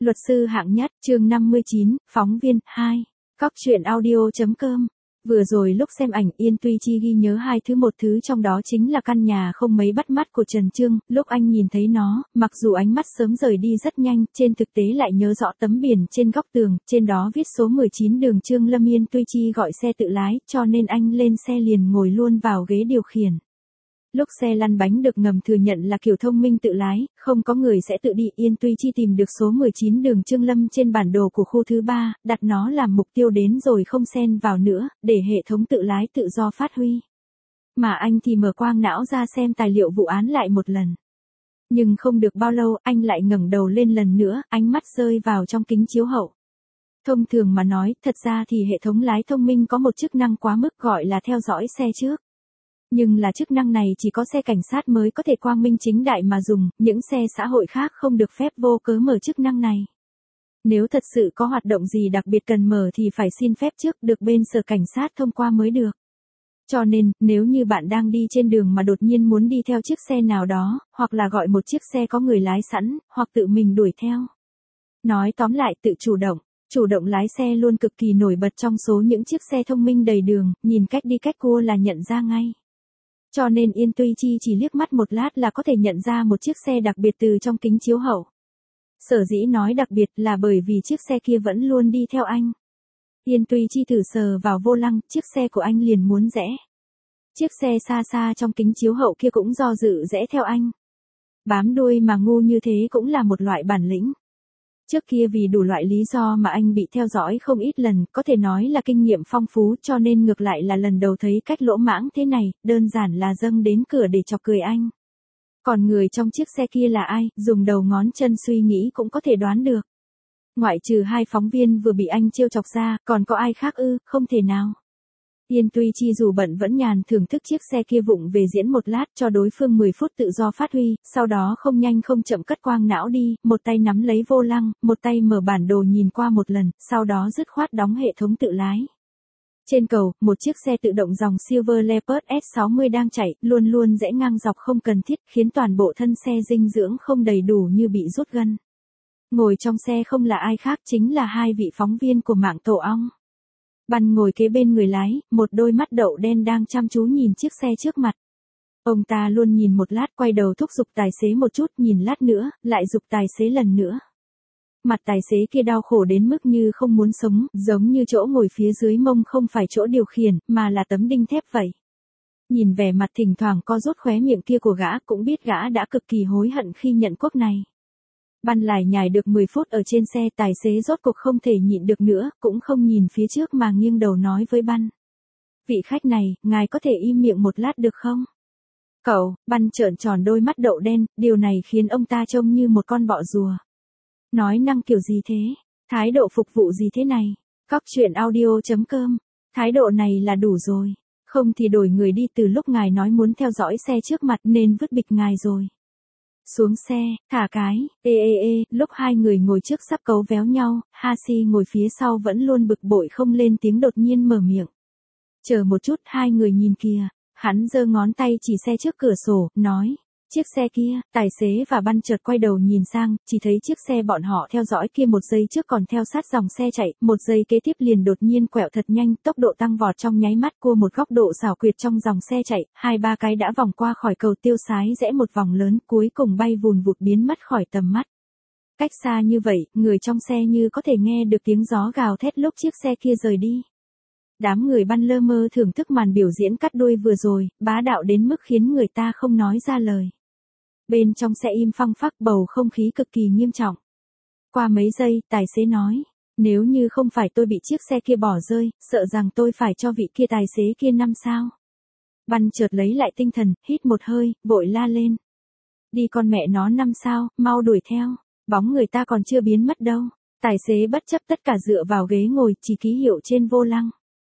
Luật sư hạng nhất, chương 59, phóng viên, 2. Cóc truyện audio.com. Vừa rồi lúc xem ảnh Yên Tuy Chi ghi nhớ hai thứ, một thứ trong đó chính là căn nhà không mấy bắt mắt của Trần Chương. Lúc anh nhìn thấy nó, mặc dù ánh mắt sớm rời đi rất nhanh, trên thực tế lại nhớ rõ tấm biển trên góc tường, trên đó viết số 19 đường Trương Lâm. Yên Tuy Chi gọi xe tự lái, cho nên anh lên xe liền ngồi luôn vào ghế điều khiển. Lúc xe lăn bánh được ngầm thừa nhận là kiểu thông minh tự lái, không có người sẽ tự đi. Yên Tuy Chi tìm được số 19 đường Trương Lâm trên bản đồ của khu thứ 3, đặt nó làm mục tiêu đến rồi không xen vào nữa, để hệ thống tự lái tự do phát huy. Mà anh thì mở quang não ra xem tài liệu vụ án lại một lần. Nhưng không được bao lâu, anh lại ngẩng đầu lên lần nữa, ánh mắt rơi vào trong kính chiếu hậu. Thông thường mà nói, thật ra thì hệ thống lái thông minh có một chức năng quá mức gọi là theo dõi xe trước. Nhưng là chức năng này chỉ có xe cảnh sát mới có thể quang minh chính đại mà dùng, những xe xã hội khác không được phép vô cớ mở chức năng này. Nếu thật sự có hoạt động gì đặc biệt cần mở thì phải xin phép trước, được bên sở cảnh sát thông qua mới được. Cho nên, nếu như bạn đang đi trên đường mà đột nhiên muốn đi theo chiếc xe nào đó, hoặc là gọi một chiếc xe có người lái sẵn, hoặc tự mình đuổi theo. Nói tóm lại, tự chủ động lái xe luôn cực kỳ nổi bật trong số những chiếc xe thông minh đầy đường, nhìn cách đi cách cua là nhận ra ngay. Cho nên Yên Tuy Chi chỉ liếc mắt một lát là có thể nhận ra một chiếc xe đặc biệt từ trong kính chiếu hậu. Sở dĩ nói đặc biệt là bởi vì chiếc xe kia vẫn luôn đi theo anh. Yên Tuy Chi thử sờ vào vô lăng, chiếc xe của anh liền muốn rẽ. Chiếc xe xa xa trong kính chiếu hậu kia cũng do dự rẽ theo anh. Bám đuôi mà ngu như thế cũng là một loại bản lĩnh. Trước kia vì đủ loại lý do mà anh bị theo dõi không ít lần, có thể nói là kinh nghiệm phong phú, cho nên ngược lại là lần đầu thấy cách lỗ mãng thế này, đơn giản là dâng đến cửa để chọc cười anh. Còn người trong chiếc xe kia là ai, dùng đầu ngón chân suy nghĩ cũng có thể đoán được. Ngoại trừ hai phóng viên vừa bị anh trêu chọc ra, còn có ai khác ư, không thể nào. Yên Tuy Chi dù bận vẫn nhàn thưởng thức chiếc xe kia vụng về diễn một lát cho đối phương 10 phút tự do phát huy, sau đó không nhanh không chậm cất quang não đi, một tay nắm lấy vô lăng, một tay mở bản đồ nhìn qua một lần, sau đó dứt khoát đóng hệ thống tự lái. Trên cầu, một chiếc xe tự động dòng Silver Leopard S60 đang chạy, luôn luôn rẽ ngang dọc không cần thiết, khiến toàn bộ thân xe dinh dưỡng không đầy đủ như bị rút gân. Ngồi trong xe không là ai khác chính là hai vị phóng viên của mạng Tổ Ong. Băn ngồi kế bên người lái, một đôi mắt đậu đen đang chăm chú nhìn chiếc xe trước mặt. Ông ta luôn nhìn một lát, quay đầu thúc giục tài xế một chút, nhìn lát nữa, lại giục tài xế lần nữa. Mặt tài xế kia đau khổ đến mức như không muốn sống, giống như chỗ ngồi phía dưới mông không phải chỗ điều khiển, mà là tấm đinh thép vậy. Nhìn vẻ mặt thỉnh thoảng co rút khóe miệng kia của gã, cũng biết gã đã cực kỳ hối hận khi nhận quốc này. Băn lải nhải được 10 phút ở trên xe, tài xế rốt cuộc không thể nhịn được nữa, cũng không nhìn phía trước mà nghiêng đầu nói với Băn. Vị khách này, ngài có thể im miệng một lát được không? Cậu, Băn trợn tròn đôi mắt đậu đen, điều này khiến ông ta trông như một con bọ rùa. Nói năng kiểu gì thế? Thái độ phục vụ gì thế này? Cóc truyện audio.com. Thái độ này là đủ rồi. Không thì đổi người đi, từ lúc ngài nói muốn theo dõi xe trước mặt nên vứt bịch ngài rồi. Xuống xe, thả cái, lúc hai người ngồi trước sắp cấu véo nhau, Hashi ngồi phía sau vẫn luôn bực bội không lên tiếng đột nhiên mở miệng. Chờ một chút, hai người nhìn kìa, hắn giơ ngón tay chỉ xe trước cửa sổ, nói, chiếc xe kia, tài xế và Băn chợt quay đầu nhìn sang, chỉ thấy chiếc xe bọn họ theo dõi kia một giây trước còn theo sát dòng xe chạy, một giây kế tiếp liền đột nhiên quẹo thật nhanh, tốc độ tăng vọt trong nháy mắt, cua một góc độ xảo quyệt trong dòng xe chạy, 2-3 cái đã vòng qua khỏi cầu tiêu sái rẽ một vòng lớn, cuối cùng bay vùn vụt biến mất khỏi tầm mắt. Cách xa như vậy, người trong xe như có thể nghe được tiếng gió gào thét lúc chiếc xe kia rời đi. Đám người Băn lơ mơ thưởng thức màn biểu diễn cắt đuôi vừa rồi, bá đạo đến mức khiến người ta không nói ra lời. Bên trong xe im phăng phắc, bầu không khí cực kỳ nghiêm trọng. Qua mấy giây, tài xế nói, nếu như không phải tôi bị chiếc xe kia bỏ rơi, sợ rằng tôi phải cho vị kia tài xế kia 5 sao. Băn chợt lấy lại tinh thần, hít một hơi, vội la lên. Đi con mẹ nó 5 sao, mau đuổi theo, bóng người ta còn chưa biến mất đâu. Tài xế bất chấp tất cả dựa vào ghế ngồi, chỉ ký hiệu trên vô lăng.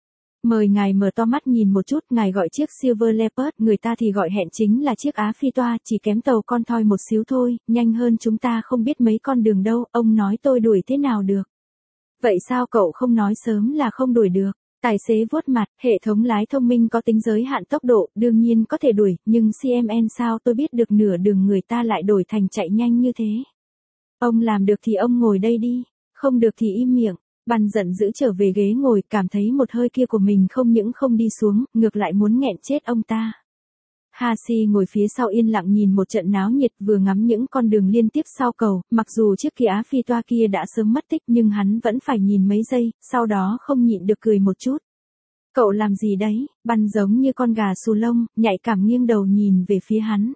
Mời ngài mở to mắt nhìn một chút, ngài gọi chiếc Silver Leopard, người ta thì gọi hẹn chính là chiếc Á Phi toa, chỉ kém tàu con thoi một xíu thôi, nhanh hơn chúng ta không biết mấy con đường đâu, ông nói tôi đuổi thế nào được. Vậy sao cậu không nói sớm là không đuổi được? Tài xế vuốt mặt, hệ thống lái thông minh có tính giới hạn tốc độ, đương nhiên có thể đuổi, nhưng CMN sao tôi biết được nửa đường người ta lại đổi thành chạy nhanh như thế. Ông làm được thì ông ngồi đây đi, không được thì im miệng. Băn giận dữ trở về ghế ngồi, cảm thấy một hơi kia của mình không những không đi xuống, ngược lại muốn nghẹn chết ông ta. Hashi ngồi phía sau yên lặng nhìn một trận náo nhiệt, vừa ngắm những con đường liên tiếp sau cầu, mặc dù chiếc kia Á Phi toa kia đã sớm mất tích nhưng hắn vẫn phải nhìn mấy giây, sau đó không nhịn được cười một chút. Cậu làm gì đấy? Băn giống như con gà xù lông, nhạy cảm nghiêng đầu nhìn về phía hắn.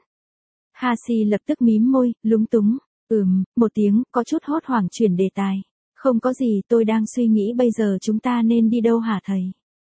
Hashi lập tức mím môi, lúng túng, một tiếng, có chút hốt hoảng chuyển đề tài. Không có gì, tôi đang suy nghĩ bây giờ chúng ta nên đi đâu hả thầy?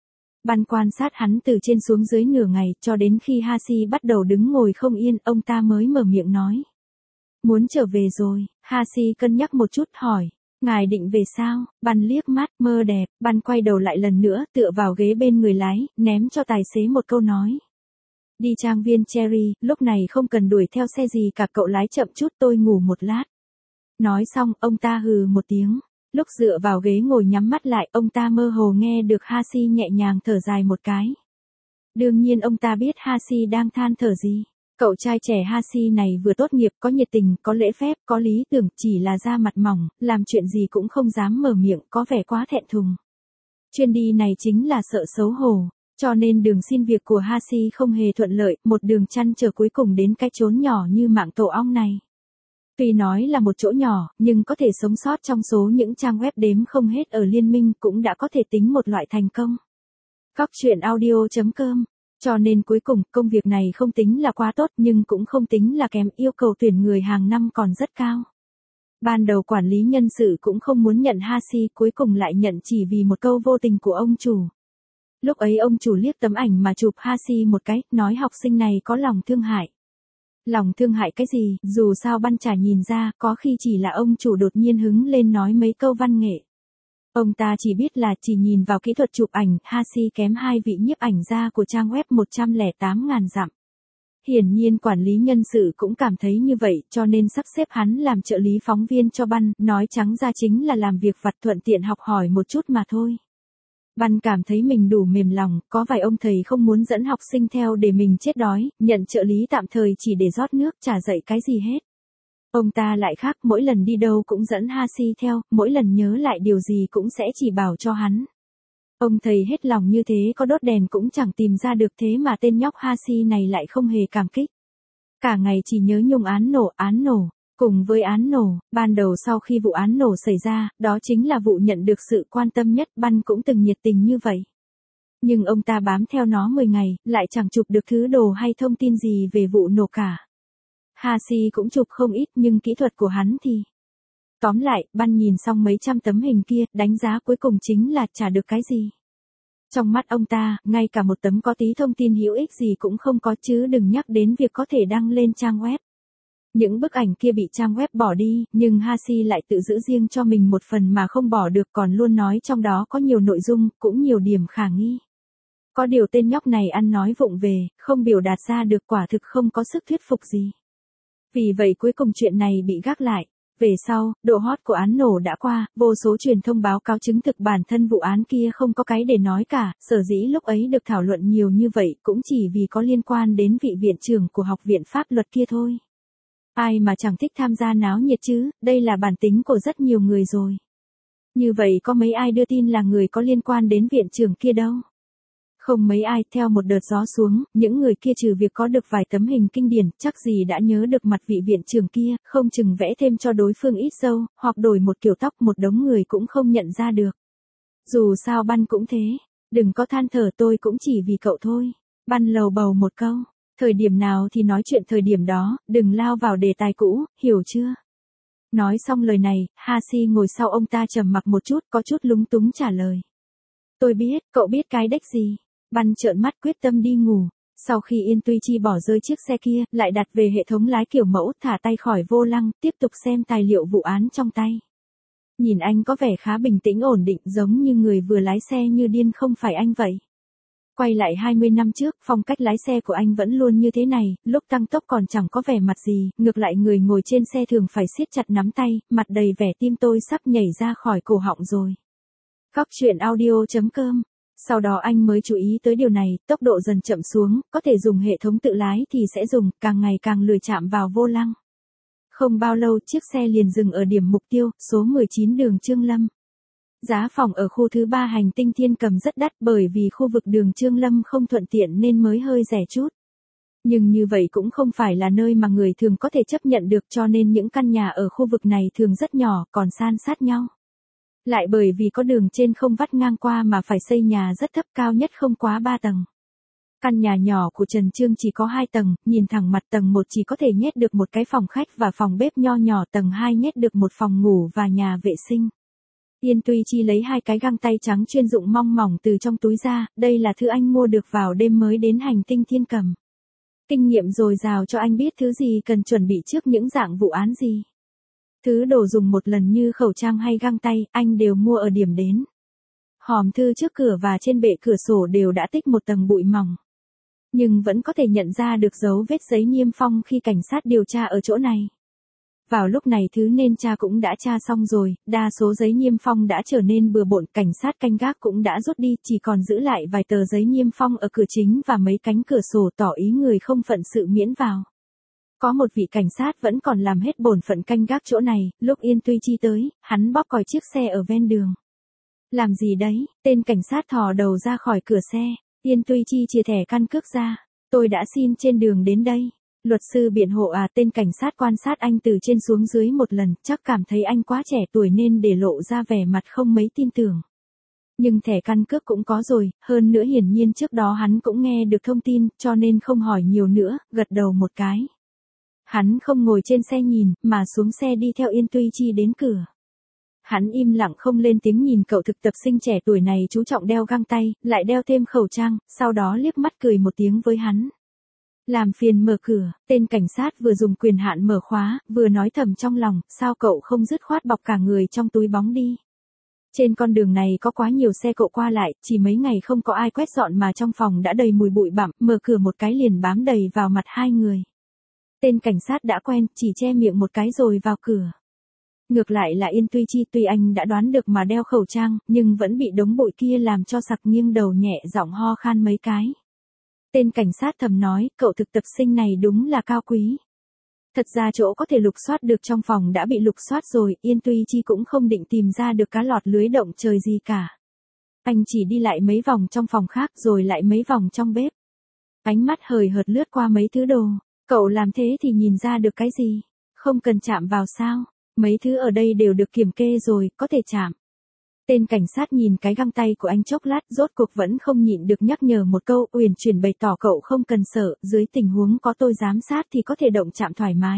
Băn quan sát hắn từ trên xuống dưới nửa ngày, cho đến khi Hashi bắt đầu đứng ngồi không yên, ông ta mới mở miệng nói. Muốn trở về rồi, Hashi cân nhắc một chút hỏi. Ngài định về sao? Băn liếc mắt, mơ đẹp, Băn quay đầu lại lần nữa, tựa vào ghế bên người lái, ném cho tài xế một câu nói. Đi trang viên Cherry, lúc này không cần đuổi theo xe gì cả, cậu lái chậm chút, tôi ngủ một lát. Nói xong, ông ta hừ một tiếng. Lúc dựa vào ghế ngồi nhắm mắt lại, ông ta mơ hồ nghe được Hashi nhẹ nhàng thở dài một cái. Đương nhiên ông ta biết Hashi đang than thở gì. Cậu trai trẻ Hashi này vừa tốt nghiệp, có nhiệt tình, có lễ phép, có lý tưởng, chỉ là da mặt mỏng, làm chuyện gì cũng không dám mở miệng, có vẻ quá thẹn thùng. Chuyến đi này chính là sợ xấu hổ, cho nên đường xin việc của Hashi không hề thuận lợi, một đường trăn trở cuối cùng đến cái chốn nhỏ như mạng tổ ong này. Tuy nói là một chỗ nhỏ, nhưng có thể sống sót trong số những trang web đếm không hết ở liên minh cũng đã có thể tính một loại thành công. Góc truyện audio.com. Cho nên cuối cùng, công việc này không tính là quá tốt nhưng cũng không tính là kém, yêu cầu tuyển người hàng năm còn rất cao. Ban đầu quản lý nhân sự cũng không muốn nhận Hashi, cuối cùng lại nhận chỉ vì một câu vô tình của ông chủ. Lúc ấy ông chủ liếc tấm ảnh mà chụp Hashi một cái, nói học sinh này có lòng thương hại. Lòng thương hại cái gì, dù sao Băn chả nhìn ra, có khi chỉ là ông chủ đột nhiên hứng lên nói mấy câu văn nghệ. Ông ta chỉ biết là chỉ nhìn vào kỹ thuật chụp ảnh, Hashi kém hai vị nhiếp ảnh gia của trang web 108.000 dặm. Hiển nhiên quản lý nhân sự cũng cảm thấy như vậy, cho nên sắp xếp hắn làm trợ lý phóng viên cho Băn, nói trắng ra chính là làm việc vặt thuận tiện học hỏi một chút mà thôi. Băn cảm thấy mình đủ mềm lòng, có vài ông thầy không muốn dẫn học sinh theo để mình chết đói, nhận trợ lý tạm thời chỉ để rót nước, chả dạy cái gì hết. Ông ta lại khác, mỗi lần đi đâu cũng dẫn Hashi theo, mỗi lần nhớ lại điều gì cũng sẽ chỉ bảo cho hắn. Ông thầy hết lòng như thế, có đốt đèn cũng chẳng tìm ra được, thế mà tên nhóc Hashi này lại không hề cảm kích. Cả ngày chỉ nhớ nhung án nổ. Cùng với án nổ, ban đầu sau khi vụ án nổ xảy ra, đó chính là vụ nhận được sự quan tâm nhất, Băn cũng từng nhiệt tình như vậy. Nhưng ông ta bám theo nó 10 ngày, lại chẳng chụp được thứ đồ hay thông tin gì về vụ nổ cả. Hashi cũng chụp không ít nhưng kỹ thuật của hắn thì... Tóm lại, Băn nhìn xong mấy trăm tấm hình kia, đánh giá cuối cùng chính là chả được cái gì. Trong mắt ông ta, ngay cả một tấm có tí thông tin hữu ích gì cũng không có, chứ đừng nhắc đến việc có thể đăng lên trang web. Những bức ảnh kia bị trang web bỏ đi, nhưng Hashi lại tự giữ riêng cho mình một phần mà không bỏ được, còn luôn nói trong đó có nhiều nội dung, cũng nhiều điểm khả nghi. Có điều tên nhóc này ăn nói vụng về, không biểu đạt ra được, quả thực không có sức thuyết phục gì. Vì vậy cuối cùng chuyện này bị gác lại. Về sau, độ hot của án nổ đã qua, vô số truyền thông báo cáo chứng thực bản thân vụ án kia không có cái để nói cả, sở dĩ lúc ấy được thảo luận nhiều như vậy cũng chỉ vì có liên quan đến vị viện trưởng của học viện pháp luật kia thôi. Ai mà chẳng thích tham gia náo nhiệt chứ, đây là bản tính của rất nhiều người rồi. Như vậy có mấy ai đưa tin là người có liên quan đến viện trưởng kia đâu. Không mấy ai, theo một đợt gió xuống, những người kia trừ việc có được vài tấm hình kinh điển, chắc gì đã nhớ được mặt vị viện trưởng kia, không chừng vẽ thêm cho đối phương ít râu, hoặc đổi một kiểu tóc, một đống người cũng không nhận ra được. Dù sao Băn cũng thế, đừng có than thở, tôi cũng chỉ vì cậu thôi. Băn lầu bầu một câu, thời điểm nào thì nói chuyện thời điểm đó, đừng lao vào đề tài cũ, hiểu chưa? Nói xong lời này, Hashi ngồi sau ông ta trầm mặc một chút, có chút lúng túng trả lời. Tôi biết, cậu biết cái đếch gì? Băn trợn mắt quyết tâm đi ngủ. Sau khi Yên Tuy Chi bỏ rơi chiếc xe kia, lại đặt về hệ thống lái kiểu mẫu, thả tay khỏi vô lăng, tiếp tục xem tài liệu vụ án trong tay. Nhìn anh có vẻ khá bình tĩnh ổn định, giống như người vừa lái xe như điên, không phải anh vậy. Quay lại 20 năm trước, phong cách lái xe của anh vẫn luôn như thế này, lúc tăng tốc còn chẳng có vẻ mặt gì, ngược lại người ngồi trên xe thường phải siết chặt nắm tay, mặt đầy vẻ, tim tôi sắp nhảy ra khỏi cổ họng rồi. Góc truyện audio.com. Sau đó anh mới chú ý tới điều này, tốc độ dần chậm xuống, có thể dùng hệ thống tự lái thì sẽ dùng, càng ngày càng lười chạm vào vô lăng. Không bao lâu chiếc xe liền dừng ở điểm mục tiêu, số 19 đường Trương Lâm. Giá phòng ở khu thứ 3 hành tinh Thiên Cầm rất đắt bởi vì khu vực đường Trương Lâm không thuận tiện nên mới hơi rẻ chút. Nhưng như vậy cũng không phải là nơi mà người thường có thể chấp nhận được cho nên những căn nhà ở khu vực này thường rất nhỏ còn san sát nhau. Lại bởi vì có đường trên không vắt ngang qua mà phải xây nhà rất thấp cao nhất không quá 3 tầng. Căn nhà nhỏ của Trần Chương chỉ có 2 tầng, nhìn thẳng mặt tầng 1 chỉ có thể nhét được một cái phòng khách và phòng bếp nho nhỏ, tầng 2 nhét được một phòng ngủ và nhà vệ sinh. Yên Tuy Chi lấy 2 cái găng tay trắng chuyên dụng mong mỏng từ trong túi ra, đây là thứ anh mua được vào đêm mới đến hành tinh Thiên Cầm. Kinh nghiệm dồi dào cho anh biết thứ gì cần chuẩn bị trước những dạng vụ án gì. Thứ đồ dùng một lần như khẩu trang hay găng tay, anh đều mua ở điểm đến. Hòm thư trước cửa và trên bệ cửa sổ đều đã tích một tầng bụi mỏng. Nhưng vẫn có thể nhận ra được dấu vết giấy niêm phong khi cảnh sát điều tra ở chỗ này. Vào lúc này thứ nên tra cũng đã tra xong rồi, đa số giấy niêm phong đã trở nên bừa bộn, cảnh sát canh gác cũng đã rút đi, chỉ còn giữ lại vài tờ giấy niêm phong ở cửa chính và mấy cánh cửa sổ tỏ ý người không phận sự miễn vào. Có một vị cảnh sát vẫn còn làm hết bổn phận canh gác chỗ này, lúc Yên Tuy Chi tới, hắn bóp còi chiếc xe ở ven đường. Làm gì đấy? Tên cảnh sát thò đầu ra khỏi cửa xe, Yên Tuy Chi chia thẻ căn cước ra. Tôi đã xin trên đường đến đây. Luật sư biện hộ à? Tên cảnh sát quan sát anh từ trên xuống dưới một lần, chắc cảm thấy anh quá trẻ tuổi nên để lộ ra vẻ mặt không mấy tin tưởng. Nhưng thẻ căn cước cũng có rồi, hơn nữa hiển nhiên trước đó hắn cũng nghe được thông tin, cho nên không hỏi nhiều nữa, gật đầu một cái. Hắn không ngồi trên xe nhìn, mà xuống xe đi theo Yên Tuy Chi đến cửa. Hắn im lặng không lên tiếng nhìn cậu thực tập sinh trẻ tuổi này chú trọng đeo găng tay, lại đeo thêm khẩu trang, sau đó liếc mắt cười một tiếng với hắn. Làm phiền mở cửa, tên cảnh sát vừa dùng quyền hạn mở khóa, vừa nói thầm trong lòng, sao cậu không dứt khoát bọc cả người trong túi bóng đi. Trên con đường này có quá nhiều xe cộ qua lại, chỉ mấy ngày không có ai quét dọn mà trong phòng đã đầy mùi bụi bặm, mở cửa một cái liền bám đầy vào mặt hai người. Tên cảnh sát đã quen, chỉ che miệng một cái rồi vào cửa. Ngược lại là Yên Tuy Chi, tuy anh đã đoán được mà đeo khẩu trang, nhưng vẫn bị đống bụi kia làm cho sặc, nghiêng đầu nhẹ giọng ho khan mấy cái. Tên cảnh sát thầm nói, cậu thực tập sinh này đúng là cao quý. Thật ra chỗ có thể lục soát được trong phòng đã bị lục soát rồi, Yên Tuy Chi cũng không định tìm ra được cá lọt lưới động trời gì cả. Anh chỉ đi lại mấy vòng trong phòng khác rồi lại mấy vòng trong bếp. Ánh mắt hời hợt lướt qua mấy thứ đồ. Cậu làm thế thì nhìn ra được cái gì? Không cần chạm vào sao? Mấy thứ ở đây đều được kiểm kê rồi, có thể chạm. Tên cảnh sát nhìn cái găng tay của anh chốc lát, rốt cuộc vẫn không nhịn được nhắc nhở một câu, uyển chuyển bày tỏ cậu không cần sợ, dưới tình huống có tôi giám sát thì có thể động chạm thoải mái.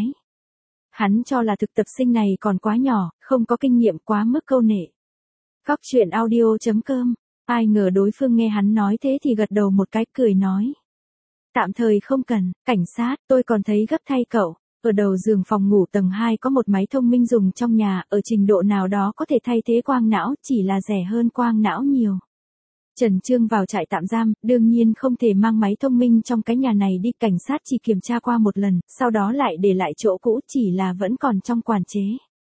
Hắn cho là thực tập sinh này còn quá nhỏ, không có kinh nghiệm, quá mức câu nệ. Góc truyện audio.com. Ai ngờ đối phương nghe hắn nói thế thì gật đầu một cái, cười nói. Tạm thời không cần, cảnh sát, tôi còn thấy gấp thay cậu. Ở đầu giường phòng ngủ tầng 2 có một máy thông minh dùng trong nhà, ở trình độ nào đó có thể thay thế quang não, chỉ là rẻ hơn quang não nhiều. Trần Chương vào trại tạm giam, đương nhiên không thể mang máy thông minh trong cái nhà này đi, cảnh sát chỉ kiểm tra qua một lần, sau đó lại để lại chỗ cũ, chỉ là vẫn còn trong quản chế.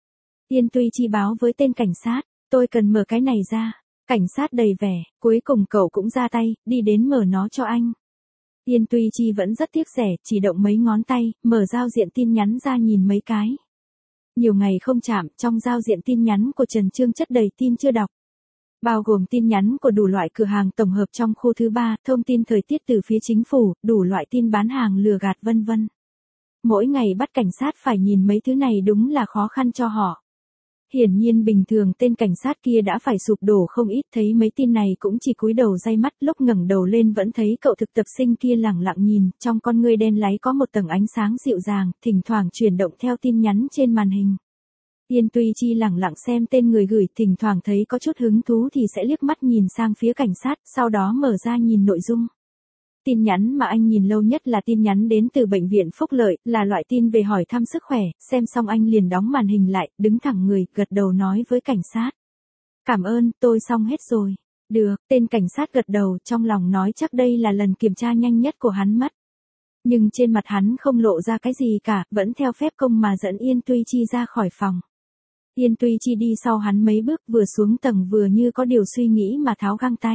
Yên Tuy Chi báo với tên cảnh sát, tôi cần mở cái này ra. Cảnh sát đầy vẻ, cuối cùng cậu cũng ra tay, đi đến mở nó cho anh. Yên Tuy Chi vẫn rất tiếc rẻ, chỉ động mấy ngón tay, mở giao diện tin nhắn ra nhìn mấy cái. Nhiều ngày không chạm, trong giao diện tin nhắn của Trần Chương chất đầy tin chưa đọc. Bao gồm tin nhắn của đủ loại cửa hàng tổng hợp trong khu thứ 3, thông tin thời tiết từ phía chính phủ, đủ loại tin bán hàng lừa gạt vân vân. Mỗi ngày bắt cảnh sát phải nhìn mấy thứ này đúng là khó khăn cho họ. Hiển nhiên bình thường tên cảnh sát kia đã phải sụp đổ không ít, thấy mấy tin này cũng chỉ cúi đầu day mắt, lúc ngẩng đầu lên vẫn thấy cậu thực tập sinh kia lẳng lặng nhìn, trong con ngươi đen láy có một tầng ánh sáng dịu dàng, thỉnh thoảng chuyển động theo tin nhắn trên màn hình. Yên Tuy Chi lẳng lặng xem tên người gửi, thỉnh thoảng thấy có chút hứng thú thì sẽ liếc mắt nhìn sang phía cảnh sát, sau đó mở ra nhìn nội dung. Tin nhắn mà anh nhìn lâu nhất là tin nhắn đến từ bệnh viện Phúc Lợi, là loại tin về hỏi thăm sức khỏe, xem xong anh liền đóng màn hình lại, đứng thẳng người, gật đầu nói với cảnh sát. Cảm ơn, tôi xong hết rồi. Được, tên cảnh sát gật đầu, trong lòng nói chắc đây là lần kiểm tra nhanh nhất của hắn mất. Nhưng trên mặt hắn không lộ ra cái gì cả, vẫn theo phép công mà dẫn Yên Tuy Chi ra khỏi phòng. Yên Tuy Chi đi sau hắn mấy bước, vừa xuống tầng vừa như có điều suy nghĩ mà tháo găng tay.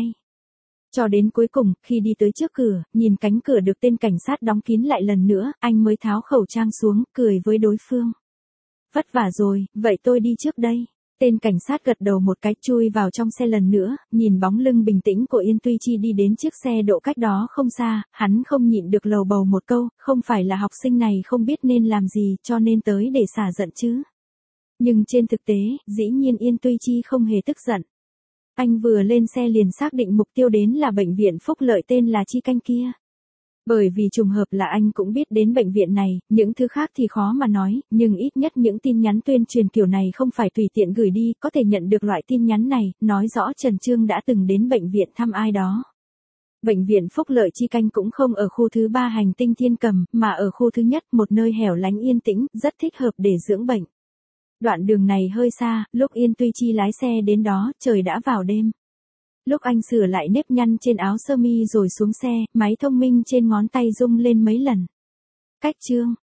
Cho đến cuối cùng, khi đi tới trước cửa, nhìn cánh cửa được tên cảnh sát đóng kín lại lần nữa, anh mới tháo khẩu trang xuống, cười với đối phương. Vất vả rồi, vậy tôi đi trước đây. Tên cảnh sát gật đầu một cái chui vào trong xe lần nữa, nhìn bóng lưng bình tĩnh của Yên Tuy Chi đi đến chiếc xe đỗ cách đó không xa, hắn không nhịn được lầu bầu một câu, không phải là học sinh này không biết nên làm gì cho nên tới để xả giận chứ. Nhưng trên thực tế, dĩ nhiên Yên Tuy Chi không hề tức giận. Anh vừa lên xe liền xác định mục tiêu đến là bệnh viện phúc lợi tên là Chi Canh kia. Bởi vì trùng hợp là anh cũng biết đến bệnh viện này, những thứ khác thì khó mà nói, nhưng ít nhất những tin nhắn tuyên truyền kiểu này không phải tùy tiện gửi đi, có thể nhận được loại tin nhắn này, nói rõ Trần Chương đã từng đến bệnh viện thăm ai đó. Bệnh viện phúc lợi Chi Canh cũng không ở khu thứ 3 hành tinh Thiên Cầm, mà ở khu thứ nhất, một nơi hẻo lánh yên tĩnh, rất thích hợp để dưỡng bệnh. Đoạn đường này hơi xa, lúc Yên Tuy Chi lái xe đến đó, trời đã vào đêm. Lúc anh sửa lại nếp nhăn trên áo sơ mi rồi xuống xe, máy thông minh trên ngón tay rung lên mấy lần. Cách Chương,